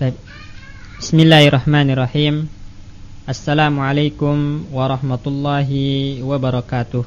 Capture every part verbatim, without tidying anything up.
Bismillahirrahmanirrahim. Assalamualaikum warahmatullahi wabarakatuh.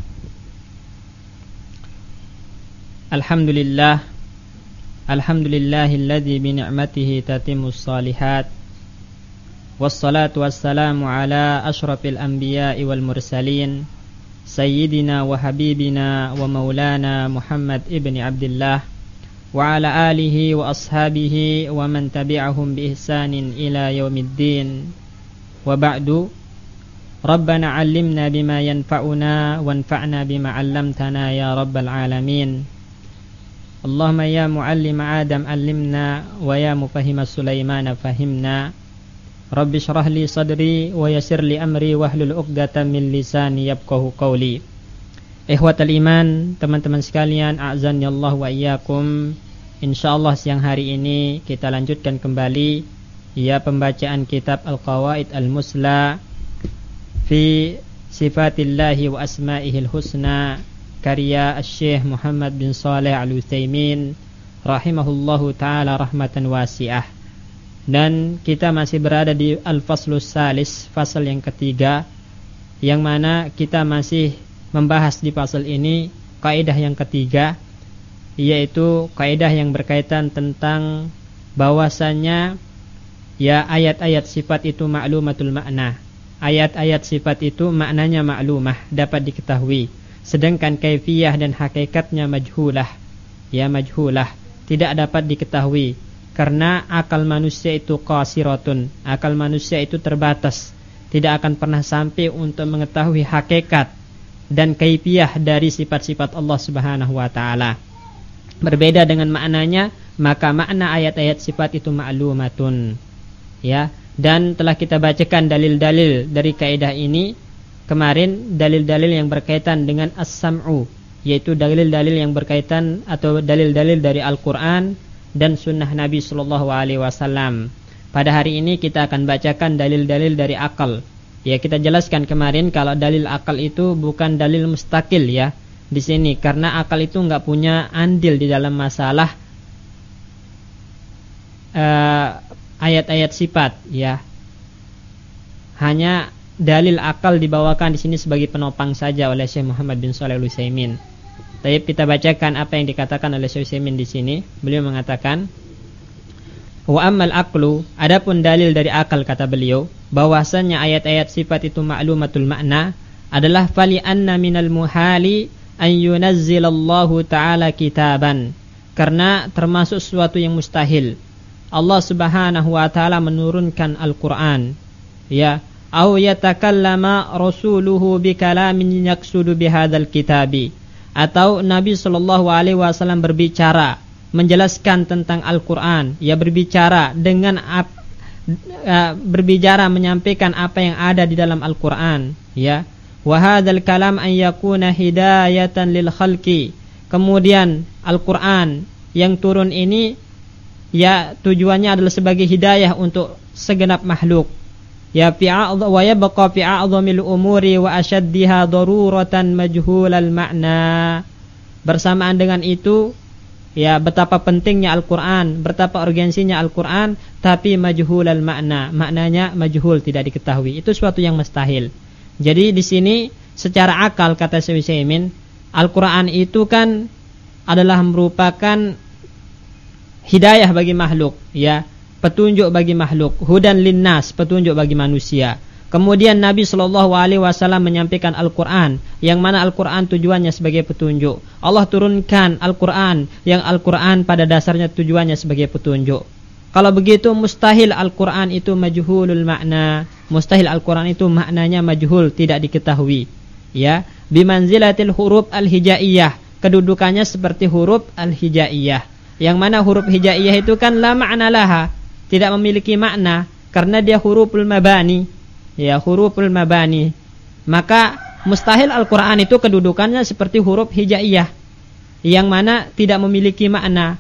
Alhamdulillah. Alhamdulillahilladzi bi ni'matihi tatimmus shalihat. Wassalatu wassalamu ala asyrafil anbiya'i wal mursalin, sayyidina wa habibina wa maulana Muhammad ibni Abdullah wa ala alihi wa ashabihi wa man tabi'ahum bi ihsanin ila yaumiddin. Wa ba'du. Rabbana 'allimna bima yanfa'una wanfa'na bima 'allamtana ya rabbal alamin. Allahumma ya mu'allim Adam 'allimna wa ya mufahhim Sulaiman fahimna. Rabbi shrah li sadri wa yassir li amri wahlul 'uqdatam min lisani yafqahu qawli. Ikhwatal iman, teman-teman sekalian, a'zani Allah wa iyyakum. Insyaallah siang hari ini kita lanjutkan kembali ya pembacaan kitab Al-Qawaid Al-Musla fi Sifatillahi wa Asma'ihil Husna karya Syekh Muhammad bin Shalih Al-Utsaimin rahimahullahu taala rahmatan wasi'ah. Dan kita masih berada di Al-Faslus Salis, fasal yang ketiga, yang mana kita masih membahas di fasal ini kaidah yang ketiga, yaitu kaidah yang berkaitan tentang bahwasannya ya ayat-ayat sifat itu ma'lumatul makna. Ayat-ayat sifat itu maknanya maklumah, dapat diketahui, sedangkan kaifiyah dan hakikatnya majhulah. Ya majhulah, tidak dapat diketahui karena akal manusia itu qasiratun. Akal manusia itu terbatas, tidak akan pernah sampai untuk mengetahui hakikat dan kaifiyah dari sifat-sifat Allah Subhanahu wa taala. Berbeda dengan maknanya, maka makna ayat-ayat sifat itu ma'lumatun. Ya, dan telah kita bacakan dalil-dalil dari kaidah ini kemarin, dalil-dalil yang berkaitan dengan as-sam'u, yaitu dalil-dalil yang berkaitan atau dalil-dalil dari Al-Qur'an dan sunnah Nabi sallallahu alaihi wasallam. Pada hari ini kita akan bacakan dalil-dalil dari akal. Ya, kita jelaskan kemarin kalau dalil akal itu bukan dalil mustakil ya di sini, karena akal itu enggak punya andil di dalam masalah uh, ayat-ayat sifat ya. Hanya dalil akal dibawakan di sini sebagai penopang saja oleh Syekh Muhammad bin Shalih Al-Utsaimin. Tapi kita bacakan apa yang dikatakan oleh Syekh Utsaimin di sini. Beliau mengatakan, wa ammal aqlu, adapun dalil dari akal, kata beliau, bahwasanya ayat-ayat sifat itu ma'lumatul makna adalah fali anna minal muhali an yunazzilallahu ta'ala kitaban, karena termasuk sesuatu yang mustahil Allah Subhanahu wa taala menurunkan Al-Qur'an ya, au yatakallama rasuluhu bikalamin yaqsudu bihadzal kitabi, atau Nabi sallallahu alaihi wasallam berbicara menjelaskan tentang Al-Qur'an, ya berbicara dengan ap, uh, berbicara menyampaikan apa yang ada di dalam Al-Qur'an ya. Wa hadzal kalam an yakuna hidayatan lil khalqi, kemudian Al-Qur'an yang turun ini ya tujuannya adalah sebagai hidayah untuk segenap makhluk ya, fi a'dha wa yabqa fi a'dhamil umuri wa ashaddiha daruratan majhulal makna. Bersamaan dengan itu ya betapa pentingnya Al-Qur'an, betapa urgensinya Al-Qur'an, tapi majhulal makna, maknanya majhul, tidak diketahui. Itu suatu yang mustahil. Jadi di sini secara akal, kata Syekh Utsaimin, Al-Qur'an itu kan adalah merupakan hidayah bagi makhluk ya, petunjuk bagi makhluk, hudan linnas, petunjuk bagi manusia. Kemudian Nabi sallallahu alaihi wasallam menyampaikan Al-Qur'an, yang mana Al-Qur'an tujuannya sebagai petunjuk. Allah turunkan Al-Qur'an, yang Al-Qur'an pada dasarnya tujuannya sebagai petunjuk. Kalau begitu mustahil Al-Qur'an itu majhulul makna, mustahil Al-Qur'an itu maknanya majhul, tidak diketahui ya. Bimanzilatil huruf al-hijaiyah, kedudukannya seperti huruf al-hijaiyah, yang mana huruf hijaiyah itu kan la ma'na laha, tidak memiliki makna karena dia huruful mabani ya, huruful mabani. Maka mustahil Al-Qur'an itu kedudukannya seperti huruf hijaiyah yang mana tidak memiliki makna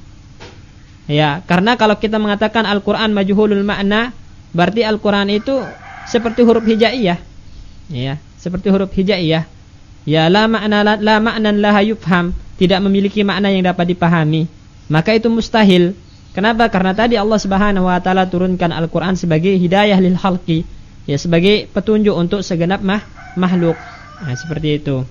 ya, karena kalau kita mengatakan Al-Qur'an majhulul makna, berarti Al-Qur'an itu seperti huruf hijaiyah ya, seperti huruf hijaiyah ya, la makna la, la maknan laha yufham, tidak memiliki makna yang dapat dipahami, maka itu mustahil Kenapa? Karena tadi Allah Subhanahu wa taala turunkan Al-Qur'an sebagai hidayah lil khalqi, ya, sebagai petunjuk untuk segenap mah, makhluk. Nah, seperti itu.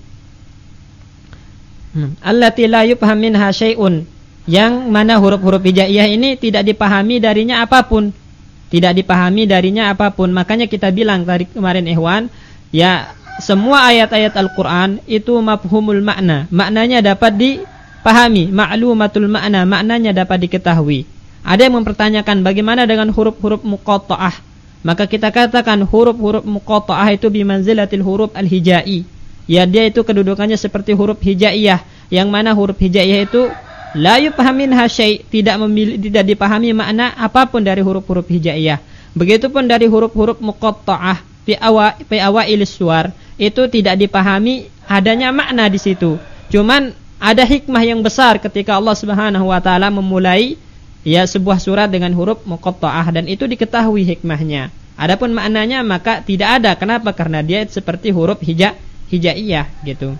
Hmm. Allati la yufham minha syai'un, yang mana huruf-huruf hijaiyah ini tidak dipahami darinya apapun. Tidak dipahami darinya apapun. Makanya kita bilang tadi kemarin ikhwan, ya, semua ayat-ayat Al-Qur'an itu mafhumul makna. Maknanya dapat dipahami, ma'lumatul makna, maknanya dapat diketahui. Ada yang mempertanyakan bagaimana dengan huruf-huruf muqatta'ah. Maka kita katakan huruf-huruf muqatta'ah itu bimanzilatil huruf al-hijai. Ya, dia itu kedudukannya seperti huruf hijaiyah, yang mana huruf hijaiyah itu la yufham minha syai', tidak memilih, tidak dipahami makna apapun dari huruf-huruf hijaiyah. Begitupun dari huruf-huruf muqatta'ah fi awa fi awailis suwar, itu tidak dipahami adanya makna di situ. Cuman ada hikmah yang besar ketika Allah Subhanahu wa taala memulai, ya, sebuah surat dengan huruf muqatta'ah, dan itu diketahui hikmahnya. Adapun maknanya maka tidak ada. Kenapa? Karena dia seperti huruf hija hijaiyah gitu.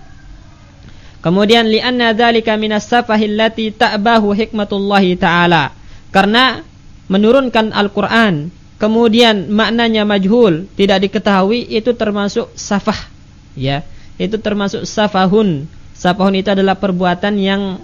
Kemudian li'anna dzalika minas safahil lati ta'bahu hikmatullahi ta'ala. Karena menurunkan Al-Qur'an kemudian maknanya majhul, tidak diketahui, itu termasuk safah, ya. Itu termasuk safahun. Safahun itu adalah perbuatan yang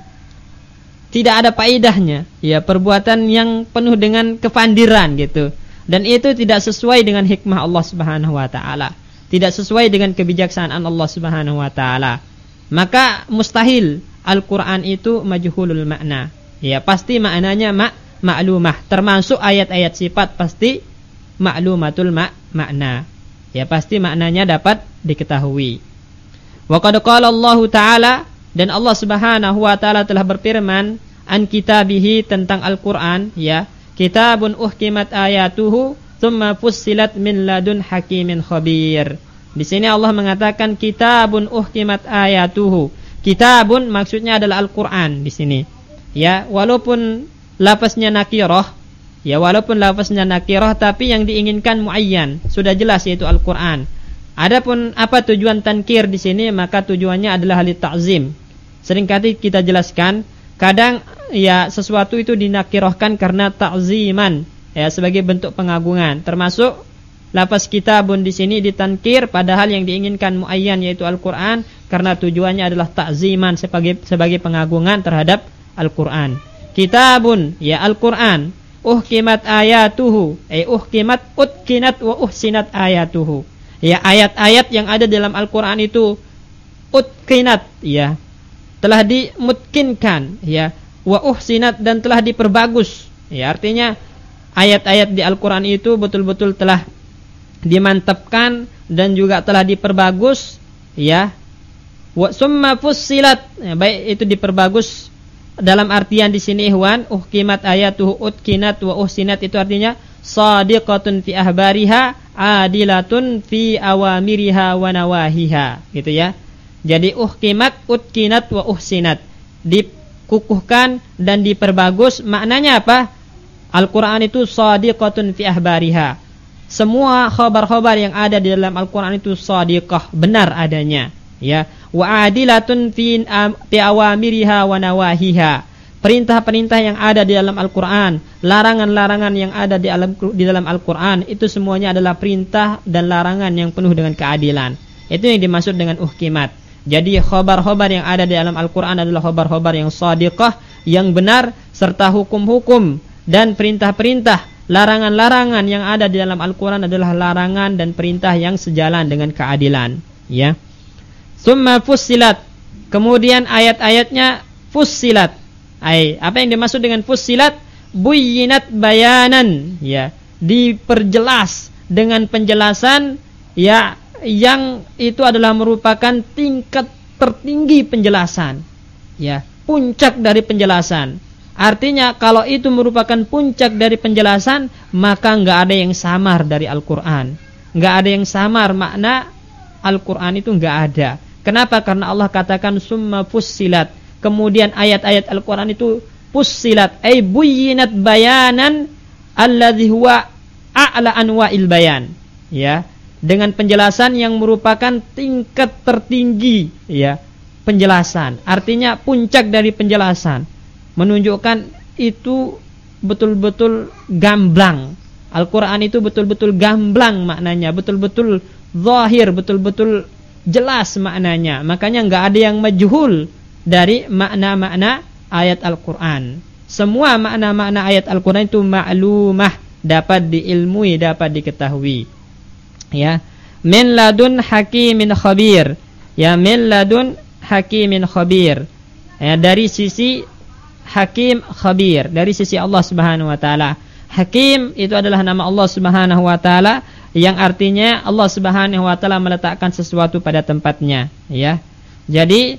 tidak ada faedahnya, ya, perbuatan yang penuh dengan kefandiran gitu. Dan itu tidak sesuai dengan hikmah Allah Subhanahu wa taala, tidak sesuai dengan kebijaksanaan Allah Subhanahu wa taala. Maka mustahil Al-Qur'an itu majhulul makna. Ya, pasti maknanya mak maklumah, termasuk ayat-ayat sifat pasti maklumatul mak makna. Ya, pasti maknanya dapat diketahui. Wa qad qala Allah taala, dan Allah Subhanahu wa taala telah berfirman an kitabihi, tentang Al-Qur'an, ya, kitabun uhkimat ayatuhu tsumma fussilat min ladun hakimin khabir. Di sini Allah mengatakan kitabun uhkimat ayatuhu. Kitabun maksudnya adalah Al-Qur'an di sini. Ya, walaupun lafaznya nakirah, ya, walaupun lafaznya nakirah, tapi yang diinginkan muayyan, sudah jelas, yaitu Al-Qur'an. Adapun apa tujuan tankir di sini, maka tujuannya adalah li ta'zim. Seringkali kita jelaskan, kadang, ya, sesuatu itu dinakirahkan karena ta'ziman, ya, sebagai bentuk pengagungan. Termasuk lafaz kitabun di sini ditankir padahal yang diinginkan muayyan, yaitu Al-Qur'an, karena tujuannya adalah ta'ziman, sebagai sebagai pengagungan terhadap Al-Qur'an. Kitabun, ya, Al-Qur'an, uhkimat ayatuhu, eh uhkimat utkinat wa uhsinat ayatuhu. Ya, ayat-ayat yang ada dalam Al-Qur'an itu utkinat, ya, telah dimutkinkan, ya, wa uhsinat, dan telah diperbagus. Ya, artinya ayat-ayat di Al-Qur'an itu betul-betul telah dimantapkan dan juga telah diperbagus, ya. Wa summa fussilat, ya, baik itu diperbagus dalam artian di sini ikhwan, uhkimat ayatuhu utkinat wa uhsinat, itu artinya shadiqatun fi ahbariha, adilatun fi awamiriha wa nawahiha, gitu ya. Jadi uhkimat, utkinat wa uhsinat, dikukuhkan dan diperbagus. Maknanya apa? Al-Qur'an itu shadiqatun fi ahbariha. Semua khabar-khabar yang ada di dalam Al-Qur'an itu shadiqah, benar adanya, ya. Wa adilatun fi awamiriha wa nawahiha. Perintah-perintah yang ada di dalam Al-Qur'an, larangan-larangan yang ada di dalam di dalam Al-Qur'an, itu semuanya adalah perintah dan larangan yang penuh dengan keadilan. Itu yang dimaksud dengan uhkimat. Jadi khabar-khabar yang ada di dalam Al-Qur'an adalah khabar-khabar yang shadiqah, yang benar, serta hukum-hukum dan perintah-perintah, larangan-larangan yang ada di dalam Al-Qur'an adalah larangan dan perintah yang sejalan dengan keadilan, ya. Summa fussilat, kemudian ayat-ayatnya fussilat. Ay, apa yang dimaksud dengan fussilat? Buyyinat bayanan, ya, diperjelas dengan penjelasan, ya, yang itu adalah merupakan tingkat tertinggi penjelasan, ya, puncak dari penjelasan. Artinya kalau itu merupakan puncak dari penjelasan, maka enggak ada yang samar dari Al-Qur'an. Enggak ada yang samar, makna Al-Qur'an itu enggak ada. Kenapa? Karena Allah katakan summa fussilat. Kemudian ayat-ayat Al-Qur'an itu fussilat, ay buyyinat bayanan alladzi huwa a'la anwa'il bayan, ya, dengan penjelasan yang merupakan tingkat tertinggi, ya, penjelasan. Artinya puncak dari penjelasan, menunjukkan itu betul-betul gamblang. Al-Quran itu betul-betul gamblang maknanya, betul-betul zahir, betul-betul jelas maknanya. Makanya nggak ada yang majhul dari makna-makna ayat Al-Quran. Semua makna-makna ayat Al-Quran itu ma'lumah, dapat diilmui, dapat diketahui. Ya, min ladun hakimin khabir. Ya, min ladun hakimin khabir. Ya, dari sisi hakim khabir, dari sisi Allah Subhanahu wa taala. Hakim itu adalah nama Allah Subhanahu wa taala yang artinya Allah Subhanahu wa taala meletakkan sesuatu pada tempatnya, ya. Jadi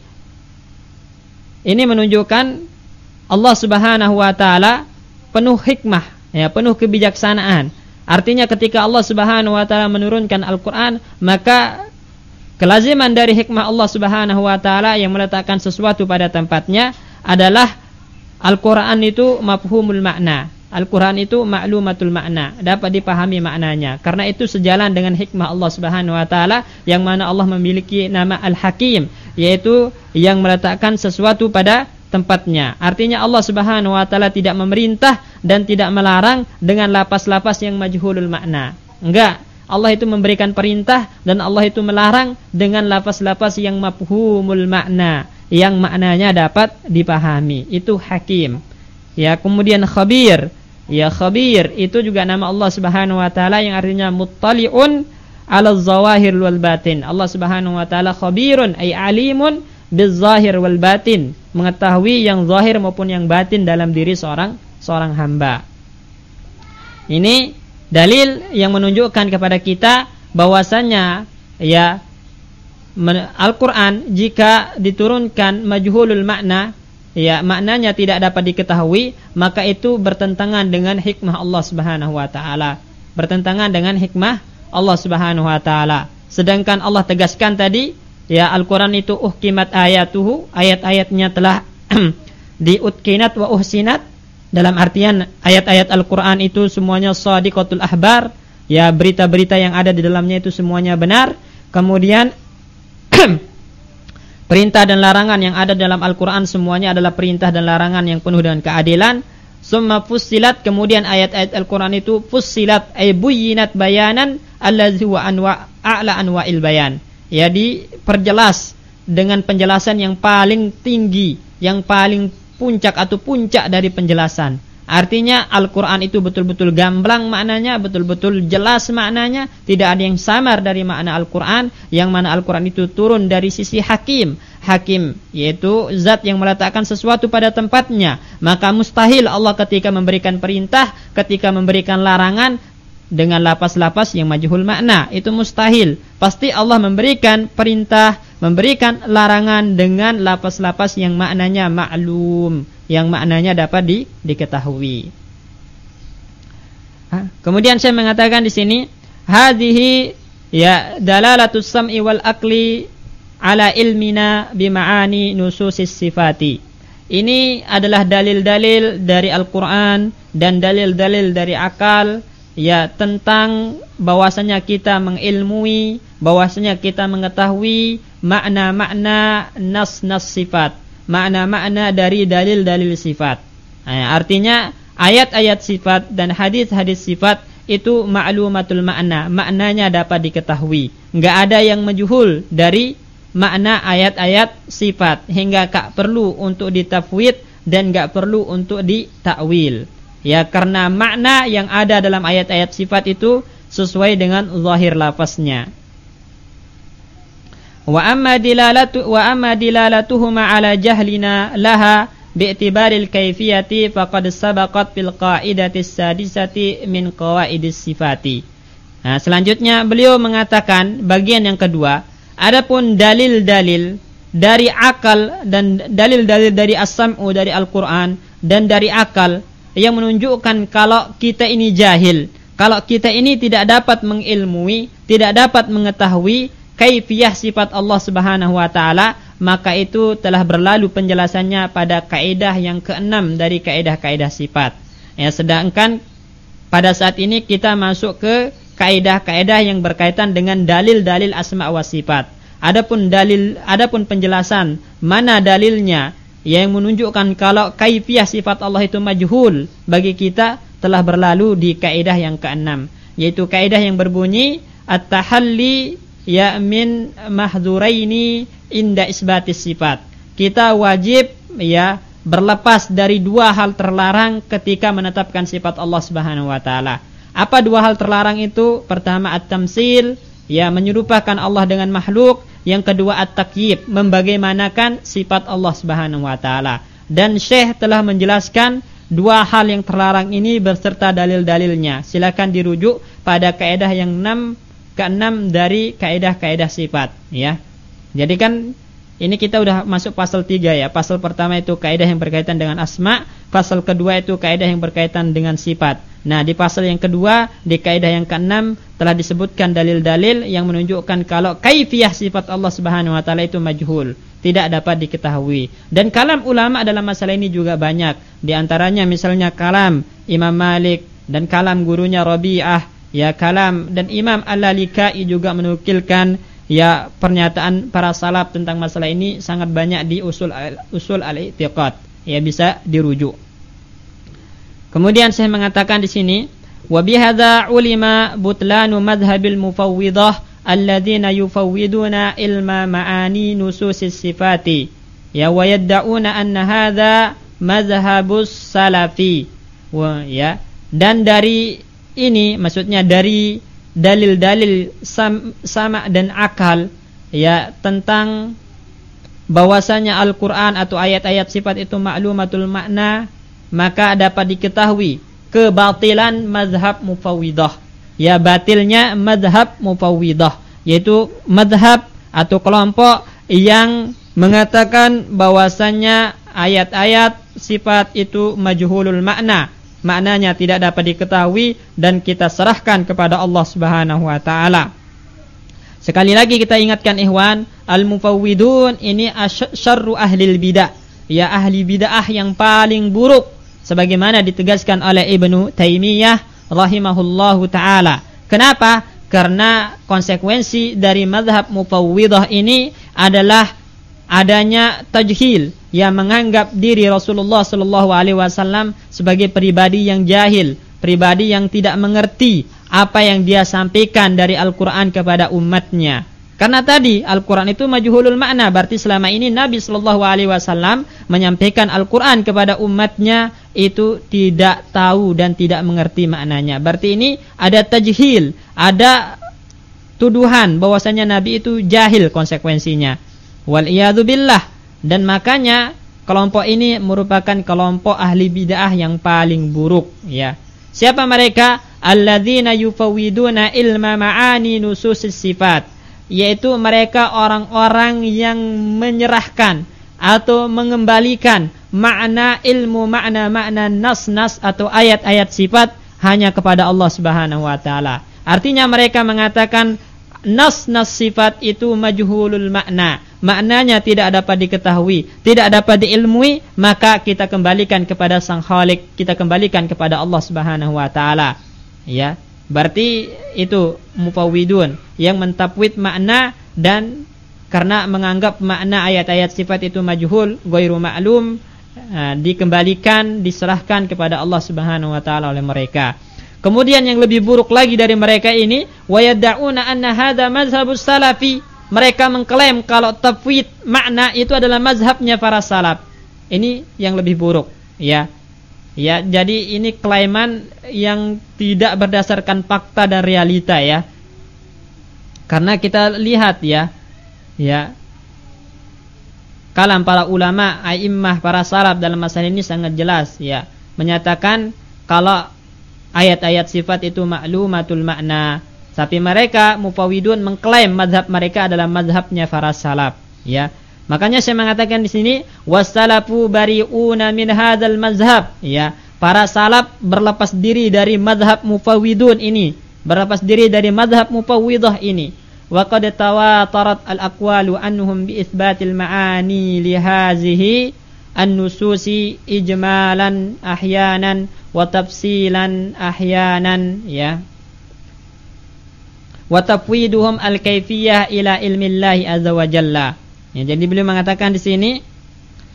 ini menunjukkan Allah Subhanahu wa taala penuh hikmah, ya, penuh kebijaksanaan. Artinya ketika Allah Subhanahu wa taala menurunkan Al-Qur'an, maka kelaziman dari hikmah Allah Subhanahu wa taala yang meletakkan sesuatu pada tempatnya adalah Al-Qur'an itu mafhumul makna. Al-Quran itu ma'lumatul makna, dapat dipahami maknanya. Karena itu sejalan dengan hikmah Allah Subhanahu wa taala yang mana Allah memiliki nama Al-Hakim, yaitu yang meletakkan sesuatu pada tempatnya. Artinya Allah Subhanahu wa taala tidak memerintah dan tidak melarang dengan lapas-lapas yang majhulul makna. Enggak, Allah itu memberikan perintah dan Allah itu melarang dengan lapas-lapas yang mafhumul makna, yang maknanya dapat dipahami. Itu Hakim. Ya, kemudian Khabir. Ya, Khabir itu juga nama Allah Subhanahu wa taala yang artinya muttali'un 'ala zawahir wal batin. Allah Subhanahu wa taala khabirun ay alimun bizahir wal batin, mengetahui yang zahir maupun yang batin dalam diri seorang seorang hamba. Ini dalil yang menunjukkan kepada kita bahwasanya ya Al-Qur'an jika diturunkan majhulul makna, ya, maknanya tidak dapat diketahui, maka itu bertentangan dengan hikmah Allah Subhanahu wa taala. Bertentangan dengan hikmah Allah Subhanahu wa taala. Sedangkan Allah tegaskan tadi, ya, Al-Qur'an itu uhkimat ayatuhu, ayat-ayatnya telah diutkinat wa uhsinat, dalam artian ayat-ayat Al-Qur'an itu semuanya shadiqatul ahbar, ya, berita-berita yang ada di dalamnya itu semuanya benar. Kemudian perintah dan larangan yang ada dalam Al-Quran semuanya adalah perintah dan larangan yang penuh dengan keadilan. Summa fussilat, kemudian ayat-ayat Al-Quran itu fussilat ay buyinat bayanan allazi wa anwa a'la anwa'il bayan. Ya, diperjelas dengan penjelasan yang paling tinggi, yang paling puncak atau puncak dari penjelasan. Artinya Al-Quran itu betul-betul gamblang maknanya, betul-betul jelas maknanya, tidak ada yang samar dari makna Al-Quran, yang mana Al-Quran itu turun dari sisi Hakim. Hakim yaitu zat yang meletakkan sesuatu pada tempatnya. Maka mustahil Allah ketika memberikan perintah, ketika memberikan larangan dengan lapas-lapas yang majhul makna, itu mustahil. Pasti Allah memberikan perintah, memberikan larangan dengan lapas-lapas yang maknanya maklum, yang maknanya dapat di, diketahui. Ha? Kemudian saya mengatakan di sini, hadhihi ya dalalatus sam'i wal aqli ala ilmina bima'ani nususis sifati. Ini adalah dalil-dalil dari Al-Qur'an dan dalil-dalil dari akal, ya, tentang bahwasanya kita mengilmui, bahwasanya kita mengetahui makna-makna nas-nas sifat, makna-makna dari dalil-dalil sifat. Nah, artinya ayat-ayat sifat dan hadis-hadis sifat itu ma'lumatul makna, maknanya dapat diketahui. Enggak ada yang majhul dari makna ayat-ayat sifat hingga tak perlu untuk ditafwid dan enggak perlu untuk ditakwil. Ya, karena makna yang ada dalam ayat-ayat sifat itu sesuai dengan zahir lafaznya. Wa amma dilalatu wa amma dilalatuhuma ala jahlina laha bi'tibaril kaifiyati faqad sabaqat fil qaidatis sadisati min qawaidis sifati. Nah, selanjutnya beliau mengatakan bagian yang kedua, adapun dalil-dalil dari akal dan dalil-dalil dari as-sam'u dari Al-Qur'an dan dari akal yang menunjukkan kalau kita ini jahil, kalau kita ini tidak dapat mengilmui, tidak dapat mengetahui kaifiyah sifat Allah Subhanahu wa taala, maka itu telah berlalu penjelasannya pada kaidah yang keenam dari kaidah-kaidah sifat. Ya, sedangkan pada saat ini kita masuk ke kaidah-kaidah yang berkaitan dengan dalil-dalil asma wa sifat. Adapun dalil, adapun penjelasan mana dalilnya yang menunjukkan kalau kaifiyah sifat Allah itu majhul bagi kita telah berlalu di kaidah yang keenam, yaitu kaidah yang berbunyi at-tahalli ya min mahdhuraini inda isbatis sifat. Kita wajib ya berlepas dari dua hal terlarang ketika menetapkan sifat Allah Subhanahu wa taala. Apa dua hal terlarang itu? Pertama at-tamtsil, ya menyerupakan Allah dengan makhluk. Yang kedua at-takyif, membagaimanakan sifat Allah Subhanahu wa taala. Dan Syekh telah menjelaskan dua hal yang terlarang ini beserta dalil-dalilnya. Silakan dirujuk pada kaidah yang enam keenam dari kaidah-kaidah sifat, ya. Jadi kan ini kita udah masuk pasal tiga ya. Pasal pertama itu kaidah yang berkaitan dengan asma, pasal kedua itu kaidah yang berkaitan dengan sifat. Nah, di pasal yang kedua, di kaidah yang keenam telah disebutkan dalil-dalil yang menunjukkan kalau kaifiyah sifat Allah Subhanahu wa taala itu majhul, tidak dapat diketahui. Dan kalam ulama dalam masalah ini juga banyak. Di antaranya misalnya kalam Imam Malik dan kalam gurunya Rabi'ah, ya kalam, dan Imam Al-Lalikai juga menukilkan ya pernyataan para salaf tentang masalah ini sangat banyak di usul usul al-i'tiqad. Ya bisa dirujuk. Kemudian saya mengatakan di sini, wa bihadza ulima butlanu madhhabil mufawwidah alladzina yufawwiduna ilma ma'ani nususis sifati, ya wa yad'una anna hadza madhhabus salafi. Wa ya, dan dari ini maksudnya dari dalil-dalil sam, sama dan akal ya tentang bahwasanya Al-Qur'an atau ayat-ayat sifat itu ma'lumatul makna, maka dapat diketahui kebatilan mazhab mufawwidah, ya batilnya mazhab mufawwidah, yaitu mazhab atau kelompok yang mengatakan bahwasanya ayat-ayat sifat itu majhulul makna, maknanya tidak dapat diketahui dan kita serahkan kepada Allah Subhanahu wa taala. Sekali lagi kita ingatkan ikhwan, al-mufawwidun ini asyarru ahlil bidah, ya ahli bid'ah yang paling buruk, sebagaimana ditegaskan oleh Ibnu Taimiyah rahimahullahu taala. Kenapa? Karena konsekuensi dari mazhab mufawwidah ini adalah adanya tajhil, yang menganggap diri Rasulullah sallallahu alaihi wasallam sebagai pribadi yang jahil, pribadi yang tidak mengerti apa yang dia sampaikan dari Al-Qur'an kepada umatnya. Karena tadi Al-Quran itu majhulul makna, berarti selama ini Nabi Shallallahu Alaihi Wasallam menyampaikan Al-Quran kepada umatnya itu tidak tahu dan tidak mengerti maknanya. Berarti ini ada tajhil, ada tuduhan bahwasanya Nabi itu jahil konsekuensinya. Wal iyadu billah. Dan makanya kelompok ini merupakan kelompok ahli bid'ah yang paling buruk. Ya. Siapa mereka? Alladzina yufawwiduna ilma ma'ani nususis sifat, yaitu mereka orang-orang yang menyerahkan atau mengembalikan makna ilmu, makna-makna nas-nas atau ayat-ayat sifat hanya kepada Allah Subhanahu wa taala. Artinya mereka mengatakan nas-nas sifat itu majhulul makna, maknanya tidak dapat diketahui, tidak dapat diilmui, maka kita kembalikan kepada Sang Khalik, kita kembalikan kepada Allah Subhanahu wa taala. Ya. Berarti itu mufawwidun yang mentafwid makna, dan karena menganggap makna ayat-ayat sifat itu majhul, ghairu ma'lum, uh, dikembalikan, diserahkan kepada Allah Subhanahu wa taala oleh mereka. Kemudian yang lebih buruk lagi dari mereka ini, wa yad'una anna hadza mazhabus salafi. Mereka mengklaim kalau tafwid makna itu adalah mazhabnya para salaf. Ini yang lebih buruk, ya. Ya, jadi ini klaiman yang tidak berdasarkan fakta dan realita ya. Karena kita lihat ya, ya kalam para ulama, a'immah, para salaf dalam masalah ini sangat jelas ya, menyatakan kalau ayat-ayat sifat itu ma'lumatul makna. Tapi mereka mufawwidun mengklaim mazhab mereka adalah mazhabnya para salaf ya. Makanya saya mengatakan di sini wasalafu bari'una min hadzal mazhab, ya. Para salaf berlepas diri dari mazhab mufawwidun ini, berlepas diri dari mazhab mufawwidah ini. Wa qad tawatarat al-aqwalu anhum bi itsbatil ma'ani li hadhihi an-nususi ijmalan ahyanan wa tafsilan ahyanan, ya. Wa tafwiduhum al-kaifiyah ila ilmi Allah azza wa jalla. Ya, jadi beliau mengatakan di sini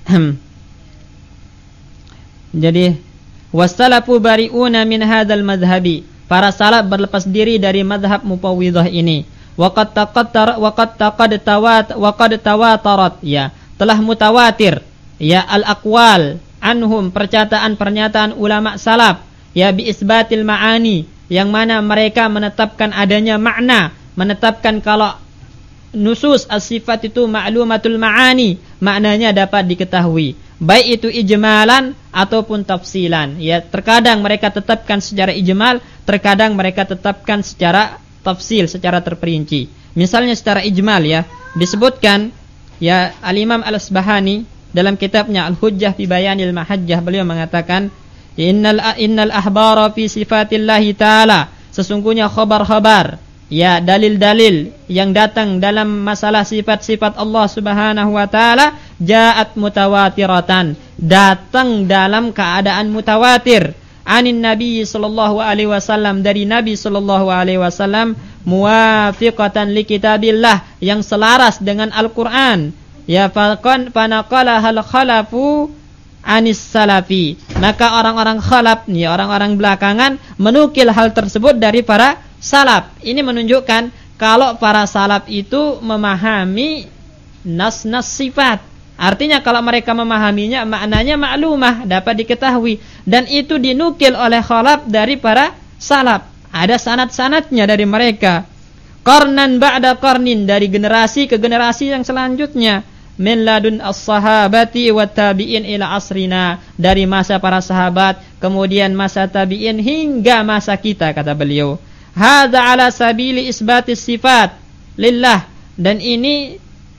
Jadi wasalafu bari'una min hadzal madhhabi. Para salaf berlepas diri dari madhab Mufawwidhah ini. Waqad taqaddar waqad taqad tawat waqad tawatarat, ya, telah mutawatir, ya, al-aqwal anhum, perkataan-pernyataan ulama salaf, ya, bi isbatil ma'ani, yang mana mereka menetapkan adanya makna, menetapkan kalau nusus as-sifat itu ma'lumatul ma'ani, maknanya dapat diketahui, baik itu ijmalan ataupun tafsilan. Ya, terkadang mereka tetapkan secara ijmal, terkadang mereka tetapkan secara tafsil, secara terperinci. Misalnya secara ijmal, ya, disebutkan, ya, Al-Imam Al-Asbahani dalam kitabnya Al-Hujjah fi Bayanil Mahajjah, beliau mengatakan, innal innal ahbara fi sifatillahi ta'ala, sesungguhnya khabar-khabar, ya, dalil-dalil yang datang dalam masalah sifat-sifat Allah Subhanahu wa taala, ja'at mutawatiratan, datang dalam keadaan mutawatir, anin Nabi sallallahu alaihi wasallam, dari Nabi sallallahu alaihi wasallam, muwafiqatan li kitabillah, yang selaras dengan Al-Qur'an, ya, faqan fanaqala hal khalafu anis salafi, maka orang-orang khalaf, ya, orang-orang belakangan menukil hal tersebut dari para salaf. Ini menunjukkan kalau para salaf itu memahami nas-nas sifat. Artinya kalau mereka memahaminya, maknanya maklumah, dapat diketahui, dan itu dinukil oleh khalaf dari para salaf. Ada sanad-sanadnya dari mereka. Qarnan ba'da qarnin, dari generasi ke generasi yang selanjutnya. Min ladun as-sahabati wa tabi'in ila asrina, dari masa para sahabat, kemudian masa tabi'in hingga masa kita, kata beliau. Hadza ala sabili isbatis sifat lillah, dan ini,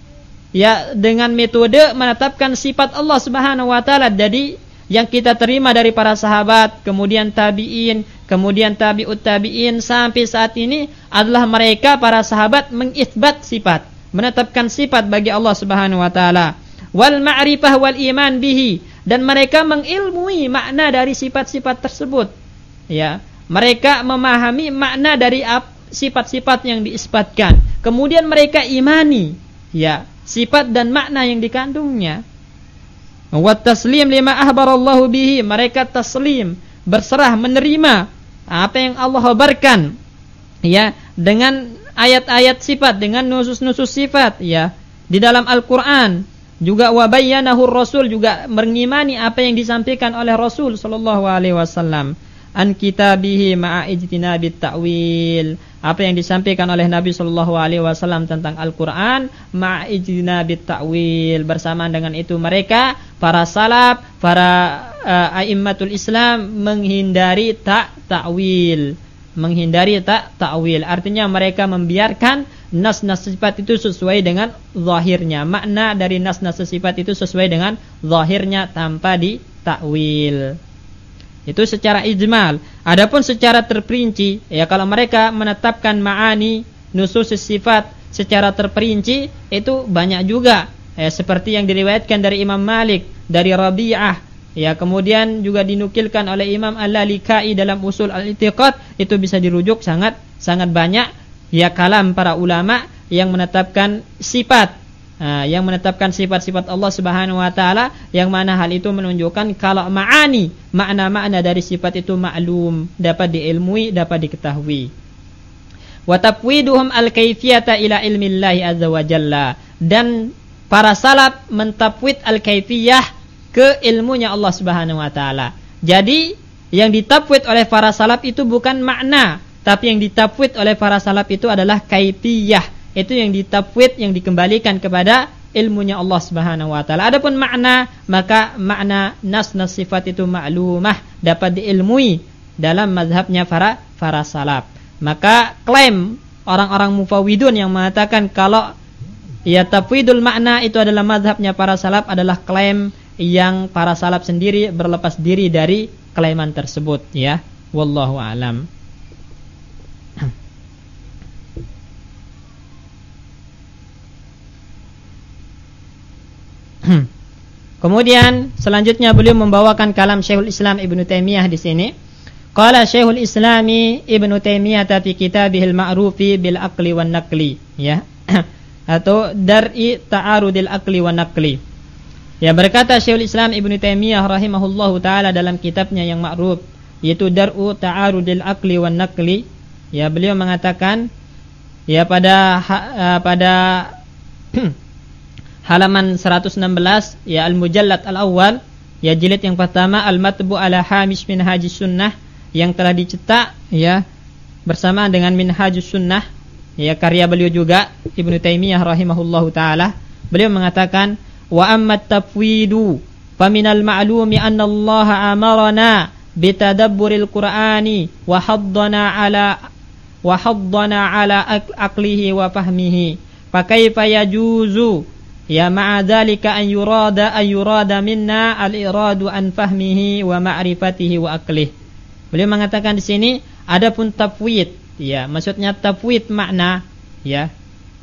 ya, dengan metode menetapkan sifat Allah Subhanahu wa taala. Jadi yang kita terima dari para sahabat, kemudian tabi'in, kemudian tabi'ut tabi'in sampai saat ini adalah mereka para sahabat mengisbat sifat, menetapkan sifat bagi Allah Subhanahu wa taala. Wal ma'rifah wal iman bihi, dan mereka mengilmui makna dari sifat-sifat tersebut. Ya, mereka memahami makna dari sifat-sifat yang diisbatkan. Kemudian mereka imani, ya, sifat dan makna yang dikandungnya. Wa taslim lima ahbarallahu bihi, mereka taslim, berserah, menerima apa yang Allah kabarkan, ya, dengan ayat-ayat sifat, dengan nusus-nusus sifat, ya, di dalam Al-Qur'an. Juga wa bayyanahu Rasul, juga mengimani apa yang disampaikan oleh Rasul sallallahu alaihi wasallam. An kitabihi ma'a ijtinabit ta'wil, apa yang disampaikan oleh Nabi sallallahu alaihi wasallam tentang Al-Qur'an, ma'a ijtinabit ta'wil, bersamaan dengan itu mereka para salaf, para uh, a'immatul Islam menghindari tak ta'wil, menghindari tak ta'wil. Artinya mereka membiarkan nas-nas sifat itu sesuai dengan zahirnya, makna dari nas-nas sifat itu sesuai dengan zahirnya tanpa di ta'wil. Itu secara ijmal. Adapun secara terperinci, ya, kalau mereka menetapkan ma'ani nusus sifat secara terperinci, itu banyak juga, ya, seperti yang diriwayatkan dari Imam Malik, dari Rabi'ah, ya, kemudian juga dinukilkan oleh Imam Al-Lalikai dalam Usul Al-I'tiqad. Itu bisa dirujuk sangat sangat banyak, ya, kalam para ulama yang menetapkan sifat, Nah, yang menetapkan sifat-sifat Allah Subhanahu wa taala, yang mana hal itu menunjukkan kalau ma'ani, makna-makna dari sifat itu maklum, dapat diilmui, dapat diketahui. Wa tafwiduhum al-kaifiyata ila ilmillahi azza wa jalla, dan para salaf mentafwid al-kaifiyah ke ilmunya Allah Subhanahu wa taala. Jadi yang ditafwid oleh para salaf itu bukan makna, tapi yang ditafwid oleh para salaf itu adalah kaifiyah. Itu yang ditafwid, yang dikembalikan kepada ilmunya Allah Subhanahu wa taala. Adapun makna, maka makna nas-nas sifat itu maklumah, dapat diilmui dalam mazhabnya para para salaf. Maka klaim orang-orang mufawwidun yang mengatakan kalau, ya, tafwidul makna itu adalah mazhabnya para salaf adalah klaim yang para salaf sendiri berlepas diri dari klaiman tersebut, ya. Wallahu a'lam. Kemudian selanjutnya beliau membawakan kalam Syekhul Islam Ibnu Taimiyah di sini. Qala Syekhul Islami Ibnu Taimiyah fi kitabihil ma'rufi bil aqli wan naqli, ya, atau Dar'i Ta'arudil Aqli wan Naqli. Ya, berkata Syekhul Islam Ibnu Taimiyah rahimahullahu taala dalam kitabnya yang ma'ruf, yaitu Dar'u Ta'arudil Aqli wan Naqli. Ya, beliau mengatakan ya pada ha, pada halaman seratus enam belas, ya Al-Mujallad Al-Awwal, ya jilid yang pertama, Al-Matbu ala Hamish Minhajus Sunnah, yang telah dicetak ya bersamaan dengan Minhajus Sunnah, ya karya beliau juga Ibnu Taimiyah rahimahullahu taala. Beliau mengatakan, wa amma at-tafwidu faminal ma'lumi anna Allah amarana bitadabburil Qur'ani wa haddana ala wa haddana ala aqlihi wa fahmihi, fa kaifa yajuzu ya ma'a dzalika an yurada an yurada minna al-iradu an fahmihi wa ma'rifatihi wa aqlihi. Beliau mengatakan di sini adapun tafwid, ya maksudnya tafwid makna, ya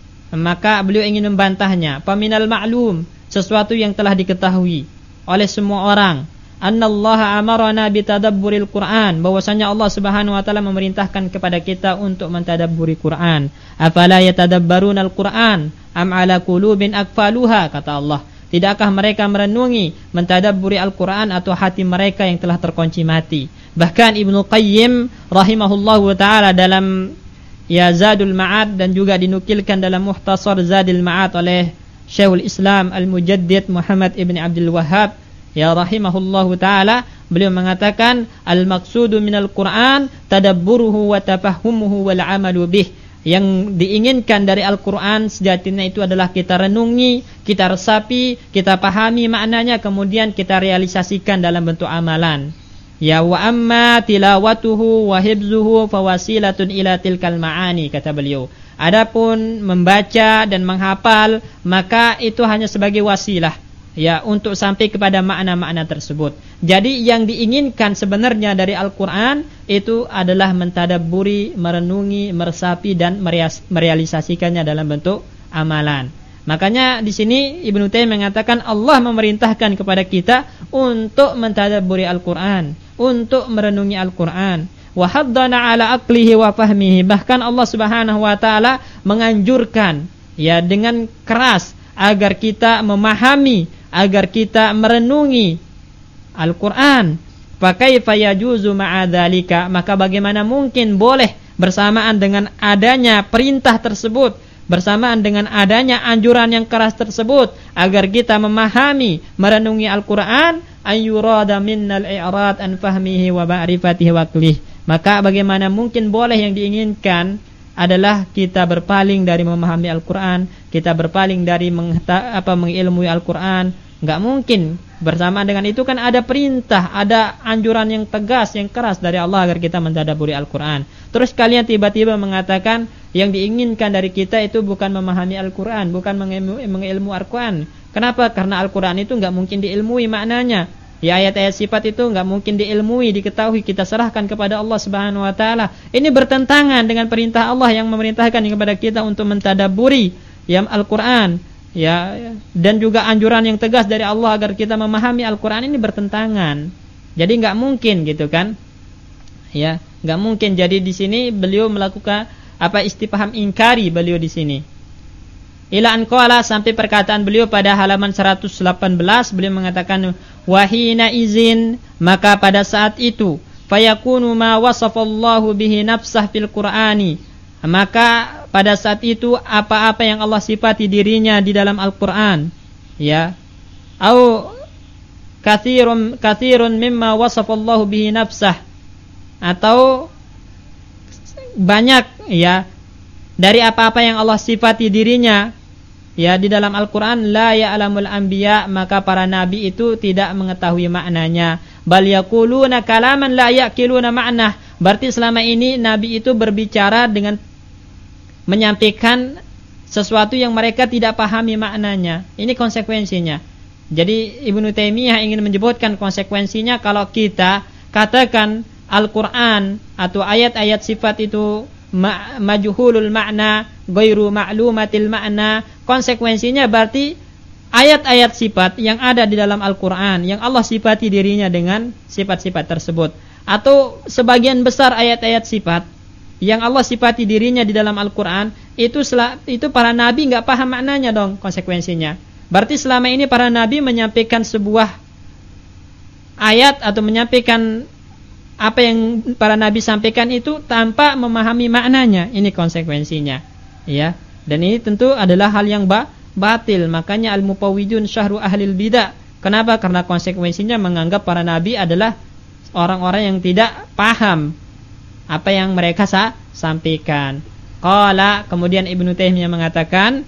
maka beliau ingin membantahnya. Faminal ma'lum, sesuatu yang telah diketahui oleh semua orang, annallaha amarana bitadabburil Qur'an, bahwasanya Allah Subhanahu wa taala memerintahkan kepada kita untuk mentadabburi Quran. Afala yatadabbarunal Qur'an am ala qulubin aqfaluha, kata Allah, tidakkah mereka merenungi, mentadabburi Al-Qur'an, atau hati mereka yang telah terkunci mati. Bahkan Ibnu Qayyim rahimahullahu taala dalam ya Zadul Ma'ad, dan juga dinukilkan dalam Mukhtasar Zadul Ma'ad oleh Syekhul Islam Al-Mujaddid Muhammad Ibn Abdul Wahhab ya rahimahullahu taala, beliau mengatakan al-maqsudu minal Qur'an tadabburuhu wa tafahhumuhu wal 'amalu bih. Yang diinginkan dari Al-Qur'an sejatinya itu adalah kita renungi, kita resapi, kita pahami maknanya, kemudian kita realisasikan dalam bentuk amalan. Ya wa amma tilawatuhu wa hibzuhu fawasilatun ila tilkal ma'ani, kata beliau. Adapun membaca dan menghafal, maka itu hanya sebagai wasilah ya untuk sampai kepada makna-makna tersebut. Jadi yang diinginkan sebenarnya dari Al-Qur'an itu adalah mentadabburi, merenungi, meresapi, dan merealisasikannya dalam bentuk amalan. Makanya di sini Ibnu Taimiyah mengatakan Allah memerintahkan kepada kita untuk mentadabburi Al-Qur'an, untuk merenungi Al-Qur'an. Wa haddana ala aqlihi wa fahmihi, bahkan Allah Subhanahu wa taala menganjurkan ya dengan keras agar kita memahami, agar kita merenungi Al-Qur'an. Fa kaifa yajuzu ma'a dzalika, maka bagaimana mungkin boleh bersamaan dengan adanya perintah tersebut, bersamaan dengan adanya anjuran yang keras tersebut agar kita memahami, merenungi Al-Qur'an, ayyurada minnal i'rad an fahmihi wa ma'rifatihi wa aqlihi. Maka bagaimana mungkin boleh yang diinginkan adalah kita berpaling dari memahami Al-Qur'an, kita berpaling dari mengheta, apa mengilmui Al-Qur'an. Enggak mungkin. Bersamaan dengan itu kan ada perintah, ada anjuran yang tegas, yang keras dari Allah agar kita mentadabburi Al-Qur'an. Terus kalian tiba-tiba mengatakan yang diinginkan dari kita itu bukan memahami Al-Qur'an, bukan mengilmu, mengilmu Al-Qur'an. Kenapa? Karena Al-Qur'an itu enggak mungkin diilmui maknanya. Ya ayat-ayat sifat itu enggak mungkin diilmui, diketahui, kita serahkan kepada Allah Subhanahu wa taala. Ini bertentangan dengan perintah Allah yang memerintahkan kepada kita untuk mentadabburi ya Al-Qur'an. Ya, dan juga anjuran yang tegas dari Allah agar kita memahami Al-Qur'an, ini bertentangan. Jadi enggak mungkin gitu kan? Ya, enggak mungkin. Jadi di sini beliau melakukan apa istifham ingkari beliau di sini. Ila an qala, sampai perkataan beliau pada halaman seratus delapan belas, beliau mengatakan wahina izin, maka pada saat itu fayakunu ma wasafallahu bihi nafsah fil Qur'ani, maka pada saat itu apa-apa yang Allah sifati dirinya di dalam Al-Qur'an, ya, au katsirun katsirun mimma wasafallahu bihi nafsah, atau banyak ya dari apa-apa yang Allah sifati dirinya ya di dalam Al-Qur'an, la ya'lamul anbiya, maka para nabi itu tidak mengetahui maknanya. Bal yaquluna kalaman la yaqiluna ma'nah, berarti selama ini nabi itu berbicara dengan menyampaikan sesuatu yang mereka tidak pahami maknanya. Ini konsekuensinya. Jadi Ibnu Taimiyah ingin menyebutkan konsekuensinya kalau kita katakan Al-Qur'an atau ayat-ayat sifat itu ma- majhulul makna, ghairu ma'lumatil makna, konsekuensinya berarti ayat-ayat sifat yang ada di dalam Al-Qur'an yang Allah sifati dirinya dengan sifat-sifat tersebut, atau sebagian besar ayat-ayat sifat yang Allah sifati dirinya di dalam Al-Qur'an itu sel- itu para nabi enggak paham maknanya dong, konsekuensinya. Berarti selama ini para nabi menyampaikan sebuah ayat atau menyampaikan apa yang para nabi sampaikan itu tanpa memahami maknanya. Ini konsekuensinya, ya. Dan ini tentu adalah hal yang ba- batil. Makanya al-mufawwidun syahru ahlil bidah. Kenapa? Karena konsekuensinya menganggap para nabi adalah orang-orang yang tidak paham apa yang mereka sa- sampaikan. Qala, kemudian Ibnu Taimiyah mengatakan,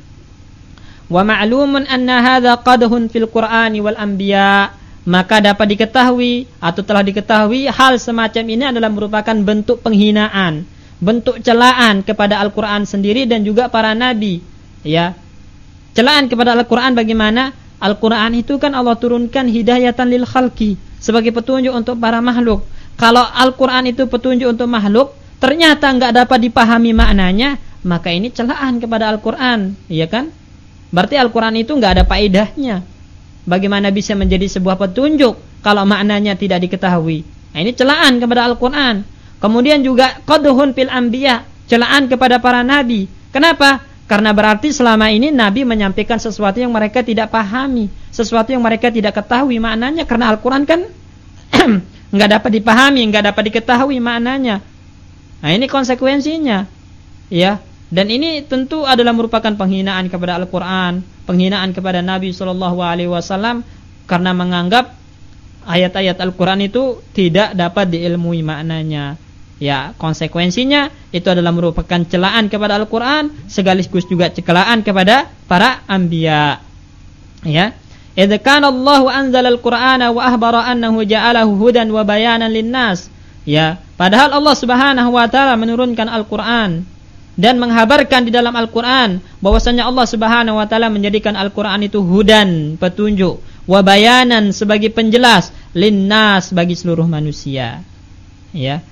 wa ma'lumun anna hadza qadhun fil Qur'ani wal anbiya. Maka dapat diketahui atau telah diketahui hal semacam ini adalah merupakan bentuk penghinaan, bentuk celaan kepada Al-Qur'an sendiri dan juga para nabi. Ya. Celaan kepada Al-Qur'an bagaimana? Al-Qur'an itu kan Allah turunkan hidayatan lil khalqi, sebagai petunjuk untuk para makhluk. Kalau Al-Qur'an itu petunjuk untuk makhluk, ternyata enggak dapat dipahami maknanya, maka ini celaan kepada Al-Qur'an, iya kan? Berarti Al-Quran itu nggak ada faedahnya. Bagaimana bisa menjadi sebuah petunjuk kalau maknanya tidak diketahui? Nah, ini celaan kepada Al-Quran. Kemudian juga qadhun fil anbiya, celaan kepada para nabi. Kenapa? Karena berarti selama ini nabi menyampaikan sesuatu yang mereka tidak pahami, sesuatu yang mereka tidak ketahui maknanya. Karena Al-Quran kan nggak dapat dipahami, nggak dapat diketahui maknanya. Nah, ini konsekuensinya, ya. Dan ini tentu adalah merupakan penghinaan kepada Al-Quran, penghinaan kepada Nabi shallallahu alaihi wasallam, karena menganggap ayat-ayat Al-Quran itu tidak dapat diilmui maknanya. Ya, konsekuensinya itu adalah merupakan celaan kepada Al-Quran, sekaligus juga celaan kepada para anbiya. Ya, idz kana Allahu anzala al-Qur'ana wa ahbara annahu ja'alahu hudan wa bayanan lin-nas. Ya, padahal Allah Subhanahu wa taala menurunkan Al-Qur'an dan menghabarkan di dalam Al-Quran bahwasanya Allah Subhanahu wa taala menjadikan Al-Quran itu hudan, petunjuk, wa bayanan, sebagai penjelas, linnas, bagi seluruh manusia. Ya.